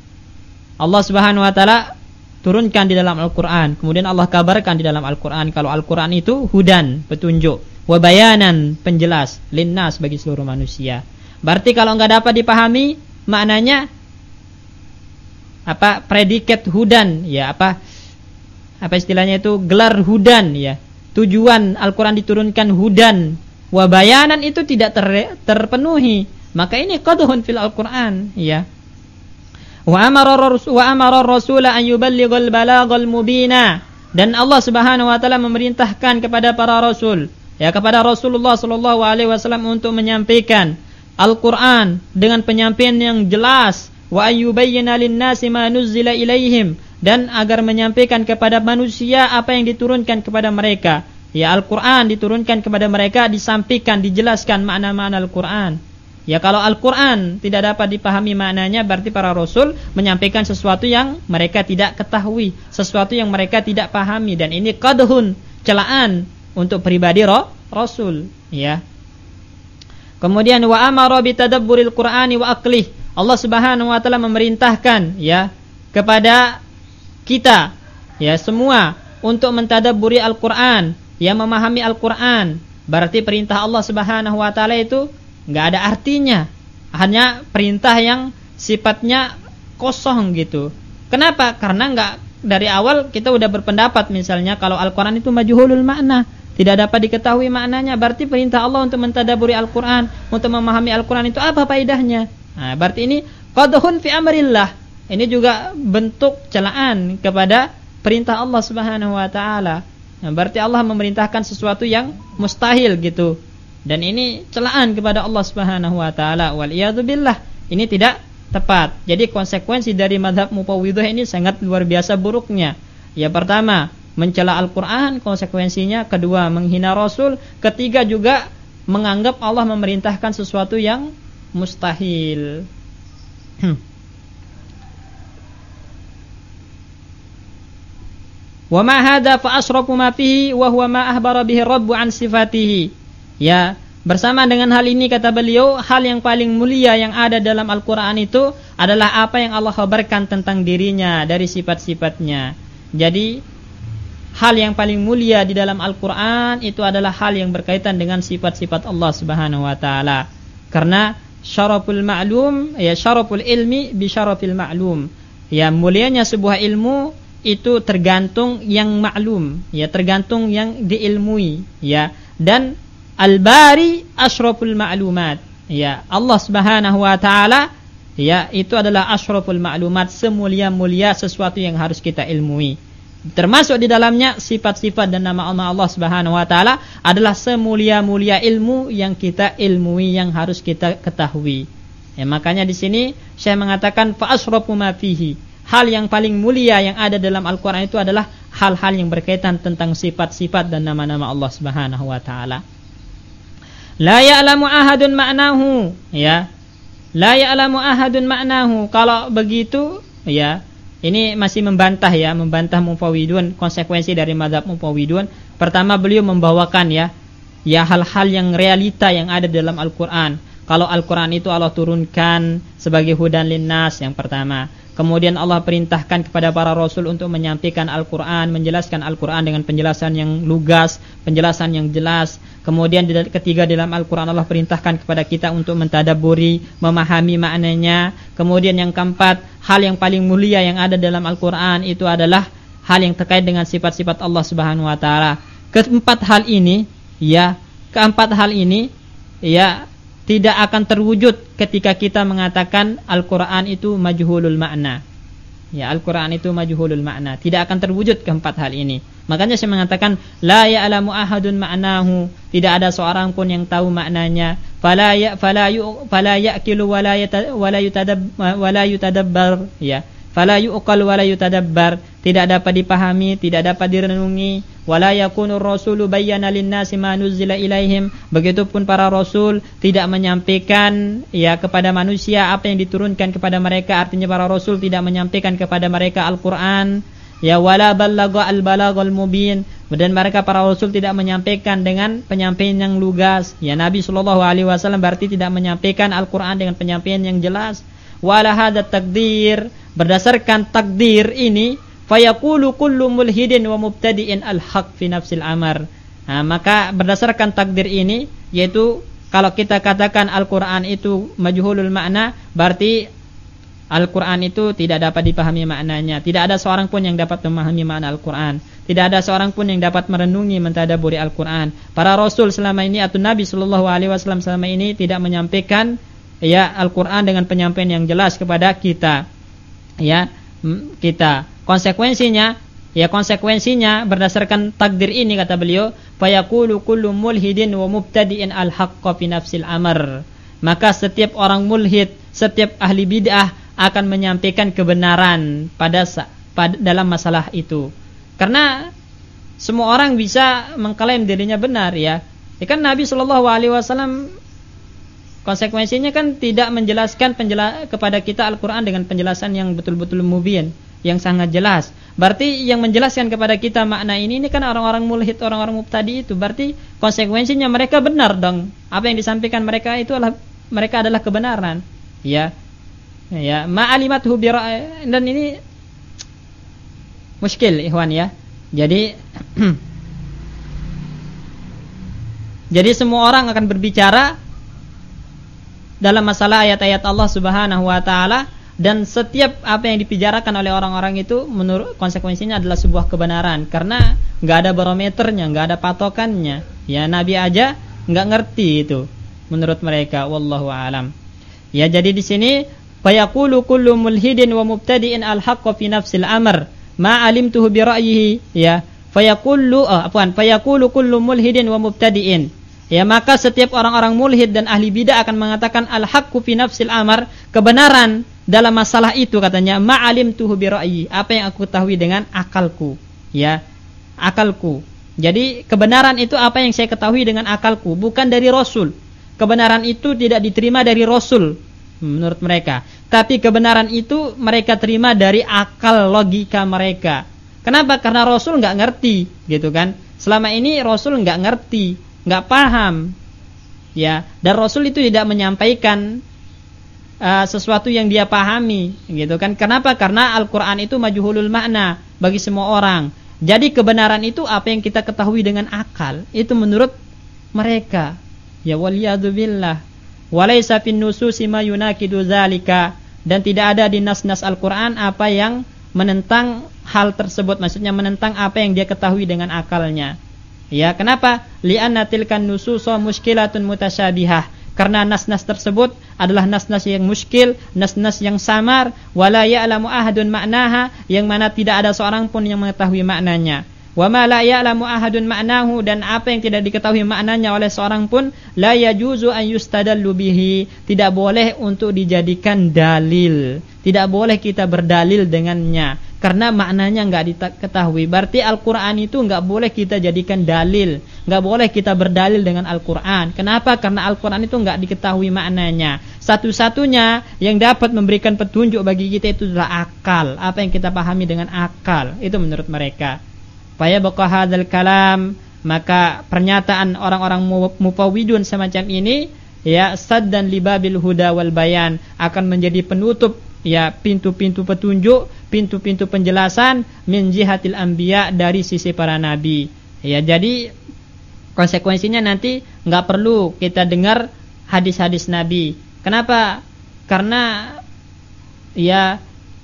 Allah Subhanahu wa taala turunkan di dalam Al-Quran, kemudian Allah kabarkan di dalam Al-Quran kalau Al-Quran itu hudan, petunjuk, wa bayanan, penjelas, linnas, bagi seluruh manusia. Berarti kalau enggak dapat dipahami maknanya, apa predikat hudan, ya apa apa istilahnya itu, gelar hudan, ya, tujuan Al-Quran diturunkan hudan, wa bayanan itu tidak ter, terpenuhi, maka ini qadhun fil Al-Quran, ya. Wa amara wa amara ar-rasul an yuballighal balaghal mubina, dan Allah Subhanahu wa taala memerintahkan kepada para rasul, ya, kepada Rasulullah sallallahu alaihi wasallam untuk menyampaikan Al-Quran dengan penyampaian yang jelas, wa ayyubayyana lin-nasi ma nuzzila ilaihim, dan agar menyampaikan kepada manusia apa yang diturunkan kepada mereka. Ya, Al-Quran diturunkan kepada mereka, disampaikan, dijelaskan makna-makna Al-Quran. Ya, kalau Al-Quran tidak dapat dipahami maknanya, berarti para rasul menyampaikan sesuatu yang mereka tidak ketahui, sesuatu yang mereka tidak pahami, dan ini qadhun, celaan untuk pribadi roh, rasul, ya. Kemudian wa amara bi tadabburil Qur'ani wa aqlih. Allah Subhanahu wa taala memerintahkan, ya, kepada kita, ya, semua untuk mentadabburi Al-Qur'an, ya, memahami Al-Qur'an. Berarti perintah Allah Subhanahu wa taala itu enggak ada artinya, hanya perintah yang sifatnya kosong gitu. Kenapa? Karena enggak, dari awal kita udah berpendapat misalnya kalau Al-Qur'an itu majhulul makna, tidak dapat diketahui maknanya. Berarti perintah Allah untuk mentadabburi Al-Qur'an, untuk memahami Al-Qur'an itu apa faedahnya? Nah, berarti ini qadhun fi amrillah. Ini juga bentuk celaan kepada perintah Allah Subhanahu wa taala. Nah, berarti Allah memerintahkan sesuatu yang mustahil gitu. Dan ini celaan kepada Allah Subhanahu wa taala. Wal iyadu billah. Ini tidak tepat. Jadi konsekuensi dari mazhab Mufawwidhah ini sangat luar biasa buruknya. Ya, pertama, mencela Al-Qur'an konsekuensinya, kedua menghina Rasul, ketiga juga menganggap Allah memerintahkan sesuatu yang mustahil. Wa ma hadza fa asrafu ma fihi wa huwa ma ahbara bihi Rabbu an sifatihi. Ya, bersama dengan hal ini kata beliau, hal yang paling mulia yang ada dalam Al-Qur'an itu adalah apa yang Allah kabarkan tentang dirinya dari sifat-sifatnya. Jadi hal yang paling mulia di dalam Al-Qur'an itu adalah hal yang berkaitan dengan sifat-sifat Allah Subhanahu wa taala. Karena syaraful ma'lum, ya, syaraful ilmi bi syarafil ma'lum. Ya, mulianya sebuah ilmu itu tergantung yang maklum, ya, tergantung yang diilmui, ya. dan Al-Bari asyraful ma'lumat. Ya, Allah Subhanahu wa taala ya itu adalah asyraful ma'lumat, semulia-mulia sesuatu yang harus kita ilmui. Termasuk di dalamnya sifat-sifat dan nama-nama Allah Subhanahu wa taala adalah semulia-mulia ilmu yang kita ilmui, yang harus kita ketahui. Ya, makanya di sini saya mengatakan fa asrafu ma fihi. Hal yang paling mulia yang ada dalam Al-Qur'an itu adalah hal-hal yang berkaitan tentang sifat-sifat dan nama-nama Allah Subhanahu wa taala. La ya'lamu ahadun ma'nahu, ya. La ya'lamu ahadun ma'nahu. Kalau begitu, ya, ini masih membantah ya, membantah Mufawwidun, konsekuensi dari mazhab Mufawwidun. Pertama, beliau membawakan ya, ya hal-hal yang realita yang ada dalam Al-Qur'an. Kalau Al-Qur'an itu Allah turunkan sebagai hudan linnas, yang pertama. Kemudian Allah perintahkan kepada para rasul untuk menyampaikan Al-Qur'an, menjelaskan Al-Qur'an dengan penjelasan yang lugas, penjelasan yang jelas. Kemudian ketiga, dalam Al-Qur'an Allah perintahkan kepada kita untuk mentadabburi, memahami maknanya. Kemudian yang keempat, hal yang paling mulia yang ada dalam Al-Qur'an itu adalah hal yang terkait dengan sifat-sifat Allah Subhanahu wa taala. Keempat hal ini, ya, keempat hal ini ya tidak akan terwujud ketika kita mengatakan Al-Qur'an itu majhulul makna. Ya, Al-Qur'an itu majhulul makna. Tidak akan terwujud keempat hal ini. Makanya saya mengatakan la ya'lamu ahadun ma'nahu. Tidak ada seorang pun yang tahu maknanya. Fala ya fala yu fala ya'kilu wala wala yutadab wala yutadabbar, ya. Fala yuqal wala yutadabbar. Tidak dapat dipahami, tidak dapat direnungi. Wala yakunu rasulu bayyana lin-nasi ma nuzila ilaihim. Begitupun para rasul tidak menyampaikan ya kepada manusia apa yang diturunkan kepada mereka. Artinya para rasul tidak menyampaikan kepada mereka Al-Qur'an. Ya, wala ballagha al-balaghal mubin. Dan mereka para rasul tidak menyampaikan dengan penyampaian yang lugas. Ya, Nabi sallallahu alaihi wasallam berarti tidak menyampaikan Al-Qur'an dengan penyampaian yang jelas. Wala hadza takdir, berdasarkan takdir ini fayaqulu kullu mulhidin wa mubtadi'in al-haq fi nafsil amr. Nah, maka berdasarkan takdir ini, yaitu kalau kita katakan Al-Qur'an itu majhulul makna, berarti Al-Qur'an itu tidak dapat dipahami maknanya. Tidak ada seorang pun yang dapat memahami makna Al-Qur'an. Tidak ada seorang pun yang dapat merenungi, mentadabburi Al-Qur'an. Para rasul selama ini atau Nabi sallallahu alaihi wasallam selama ini tidak menyampaikan ya Al-Qur'an dengan penyampaian yang jelas kepada kita. Ya, kita. Konsekuensinya, ya konsekuensinya berdasarkan takdir ini kata beliau, fayaqulu kullu mulhidin wa mubtadi'in al-haqqa fi nafsil amr. Maka setiap orang mulhid, setiap ahli bid'ah akan menyampaikan kebenaran pada, pada dalam masalah itu. Karena semua orang bisa mengklaim dirinya benar ya. Ya kan Nabi sallallahu alaihi wasallam konsekuensinya kan tidak menjelaskan penjela- kepada kita Al-Qur'an dengan penjelasan yang betul-betul mubin, yang sangat jelas. Berarti yang menjelaskan kepada kita makna ini ini kan orang-orang mulhid, orang-orang mubtadi itu. Berarti konsekuensinya mereka benar dong. Apa yang disampaikan mereka itu adalah mereka adalah kebenaran. Ya. Ya, ma'alimathu bi dan ini muskil ikhwan ya. Jadi jadi semua orang akan berbicara dalam masalah ayat-ayat Allah Subhanahu wa taala, dan setiap apa yang dibicarakan oleh orang-orang itu menurut konsekuensinya adalah sebuah kebenaran, karena enggak ada barometernya, enggak ada patokannya. Ya, Nabi aja enggak ngerti itu menurut mereka, wallahu alam. Ya, jadi di sini fayaqulu kullu mulhidin wa mubtadi'in al-haqqa fi nafsil amr ma alimtuhu bi ra'yihi, ya. Fayaqulu oh, apaan? Fayaqulu kullu mulhidin wa mubtadi'in. Ya, maka setiap orang-orang mulhid dan ahli bidah akan mengatakan al-haqqu fi nafsil amr, kebenaran dalam masalah itu katanya ma'alimtuhu bi ra'yi, apa yang aku ketahui dengan akalku, ya, akalku. Jadi kebenaran itu apa yang saya ketahui dengan akalku, bukan dari Rasul. Kebenaran itu tidak diterima dari Rasul menurut mereka, tapi kebenaran itu mereka terima dari akal logika mereka. Kenapa? Karena Rasul enggak ngerti, gitu kan? Selama ini Rasul enggak ngerti, nggak paham, ya, dan Rasul itu tidak menyampaikan uh, sesuatu yang dia pahami, gitu kan? Kenapa? Karena Al-Quran itu majhulul makna bagi semua orang. Jadi kebenaran itu apa yang kita ketahui dengan akal, itu menurut mereka. Ya, waliyadzubillah. Walaysa fin nususi ma yunakidu dzalika, dan tidak ada di nas-nas Al-Quran apa yang menentang hal tersebut, maksudnya menentang apa yang dia ketahui dengan akalnya. Ya, kenapa? Li'anna tilkan nususa muskilatun mutasyabihah. Karena nas-nas tersebut adalah nas-nas yang muskil, nas-nas yang samar, wala ya'lamu ahadun maknaha, yang mana tidak ada seorang pun yang mengetahui maknanya. Wa ma la ya'lamu ahadun maknahu, dan apa yang tidak diketahui maknanya oleh seorang pun, la yajuzu an yustadallu bihi, tidak boleh untuk dijadikan dalil. Tidak boleh kita berdalil dengannya karena maknanya enggak diketahui. Berarti Al-Qur'an itu enggak boleh kita jadikan dalil, enggak boleh kita berdalil dengan Al-Qur'an. Kenapa? Karena Al-Qur'an itu enggak diketahui maknanya. Satu-satunya yang dapat memberikan petunjuk bagi kita itu adalah akal. Apa yang kita pahami dengan akal, itu menurut mereka. Faya baqa hadzal kalam, maka pernyataan orang-orang mufawwidun semacam ini, ya, saddan libabil huda wal bayan, akan menjadi penutup, ya, pintu-pintu petunjuk, pintu-pintu penjelasan min jihatil anbiya, dari sisi para nabi. Ya, jadi konsekuensinya nanti enggak perlu kita dengar hadis-hadis nabi. Kenapa? Karena ya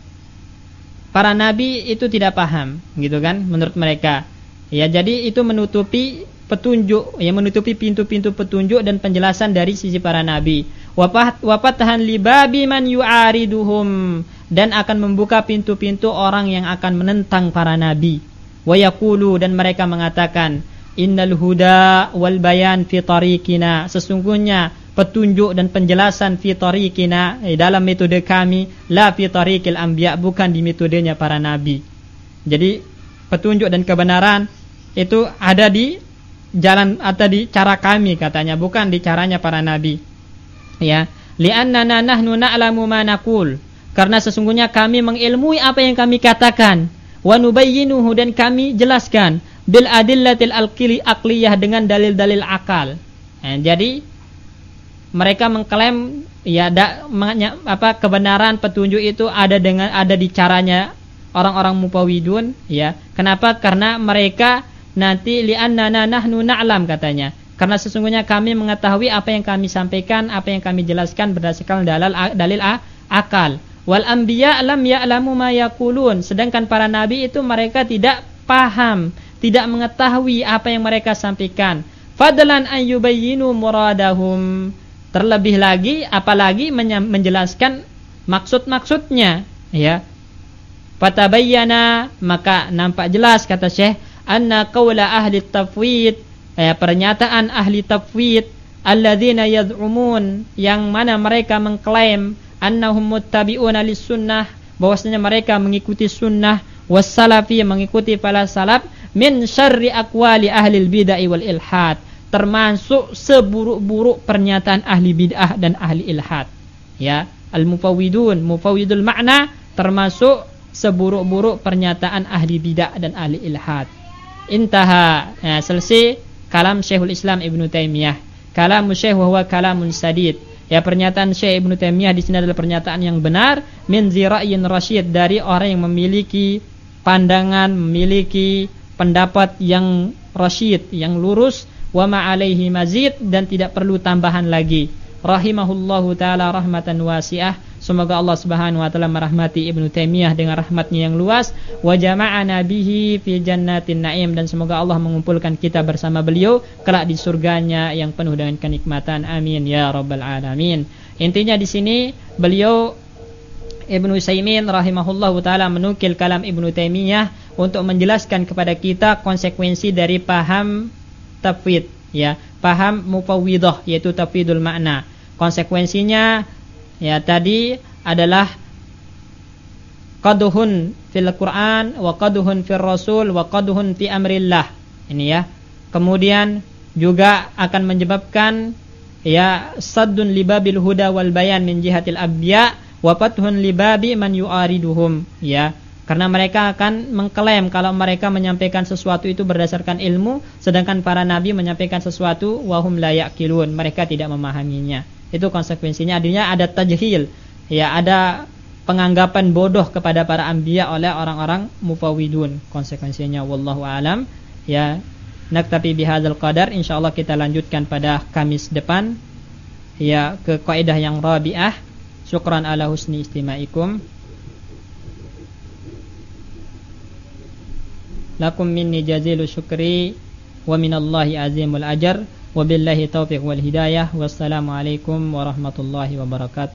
para nabi itu tidak paham, gitu kan, menurut mereka. Ya, jadi itu menutupi petunjuk, ya, menutupi pintu-pintu petunjuk dan penjelasan dari sisi para nabi. Wapat wapatahan libabi man yu'ariduhum, dan akan membuka pintu-pintu orang yang akan menentang para nabi. Wa yaqulu, dan mereka mengatakan, innal huda wal bayan fi tariqina, sesungguhnya petunjuk dan penjelasan fi tariqina, eh, dalam metode kami, la fi tariqil anbiya, bukan di metodenya para nabi. Jadi petunjuk dan kebenaran itu ada di jalan atau di cara kami, katanya, bukan di caranya para nabi. Ya, li'annana nahnu na'lamu ma naqul, karena sesungguhnya kami mengilmui apa yang kami katakan, wa nubayyinuhu, dan kami jelaskan, bil adillatil aqliyah, dengan dalil-dalil akal. Nah, jadi mereka mengklaim, ya, da, manya, apa kebenaran petunjuk itu ada dengan ada di caranya orang-orang mufawwidun, ya. Kenapa? Karena mereka nanti li'annana nahnu na'lam, katanya, karena sesungguhnya kami mengetahui apa yang kami sampaikan, apa yang kami jelaskan berdasarkan dalil dalil akal. Wal anbiya lam ya'lamu ma yaqulun, sedangkan para nabi itu mereka tidak paham, tidak mengetahui apa yang mereka sampaikan. Fadlan an yubayyinu muradahum, terlebih lagi apalagi menjelaskan maksud-maksudnya, ya. Fatabayyana, maka nampak jelas, kata Syekh, anna qaula ahli tafwid, ya, pernyataan ahli tafwid, alladzina yad'umun, yang mana mereka mengklaim annahum muttabi'una lis-sunnah, bahwasanya mereka mengikuti sunnah, was-salafi, mengikuti para salaf, min syarri aqwali ahli bid'ah wal ilhad, termasuk seburuk-buruk pernyataan ahli bid'ah dan ahli ilhad. Ya, al-mufawwidun, mufawwidul makna, termasuk seburuk-buruk pernyataan ahli bid'ah dan ahli ilhad. Intaha, ya, selesai kalam Syekhul Islam Ibnu Taimiyah. Kalam Syekh wa huwa kalamun sadid. Ya, pernyataan Syekh Ibnu Taimiyah di sini adalah pernyataan yang benar, min zira'in rasyid, dari orang yang memiliki pandangan, memiliki pendapat yang rasyid, yang lurus, wa ma'alaihi mazid, dan tidak perlu tambahan lagi. Rahimahullahu ta'ala rahmatan wasi'ah, semoga Allah subhanahu wa ta'ala merahmati Ibnu Taimiyah dengan rahmatnya yang luas. Wa jama'ana bihi fi jannatin na'im, dan semoga Allah mengumpulkan kita bersama beliau kelak di surganya yang penuh dengan kenikmatan. Amin ya rabbal alamin. Intinya di sini beliau Ibnu Utsaimin rahimahullahu ta'ala menukil kalam Ibnu Taimiyah untuk menjelaskan kepada kita konsekuensi dari paham tafwid, ya, paham mufawwidah, yaitu tafwidul makna. Konsekuensinya, ya, tadi adalah qaduhun fil Quran wa qaduhun fil Rasul wa qaduhun fi amrillah. Ini, ya. Kemudian juga akan menyebabkan, ya, saddun libabil huda wal bayan min jihatil abya wa fathun libabi man yu'ariduhum, ya. Karena mereka akan mengklaim kalau mereka menyampaikan sesuatu itu berdasarkan ilmu, sedangkan para nabi menyampaikan sesuatu wahum la yaqilun, mereka tidak memahaminya. Itu konsekuensinya, adanya ada tajhil, ya, ada penganggapan bodoh kepada para anbiya oleh orang-orang mufawwidun. Konsekuensinya wallahu alam, ya. Naktafi bihadzal qadar, insyaallah kita lanjutkan pada Kamis depan, ya, ke kaidah yang rabi'ah. Syukran ala husni istimaikum. Lakum minni jazilu syukri wa minallahi azimul ajar. Wabillahi taufiq wal hidayah. Wassalamualaikum warahmatullahi wabarakatuh.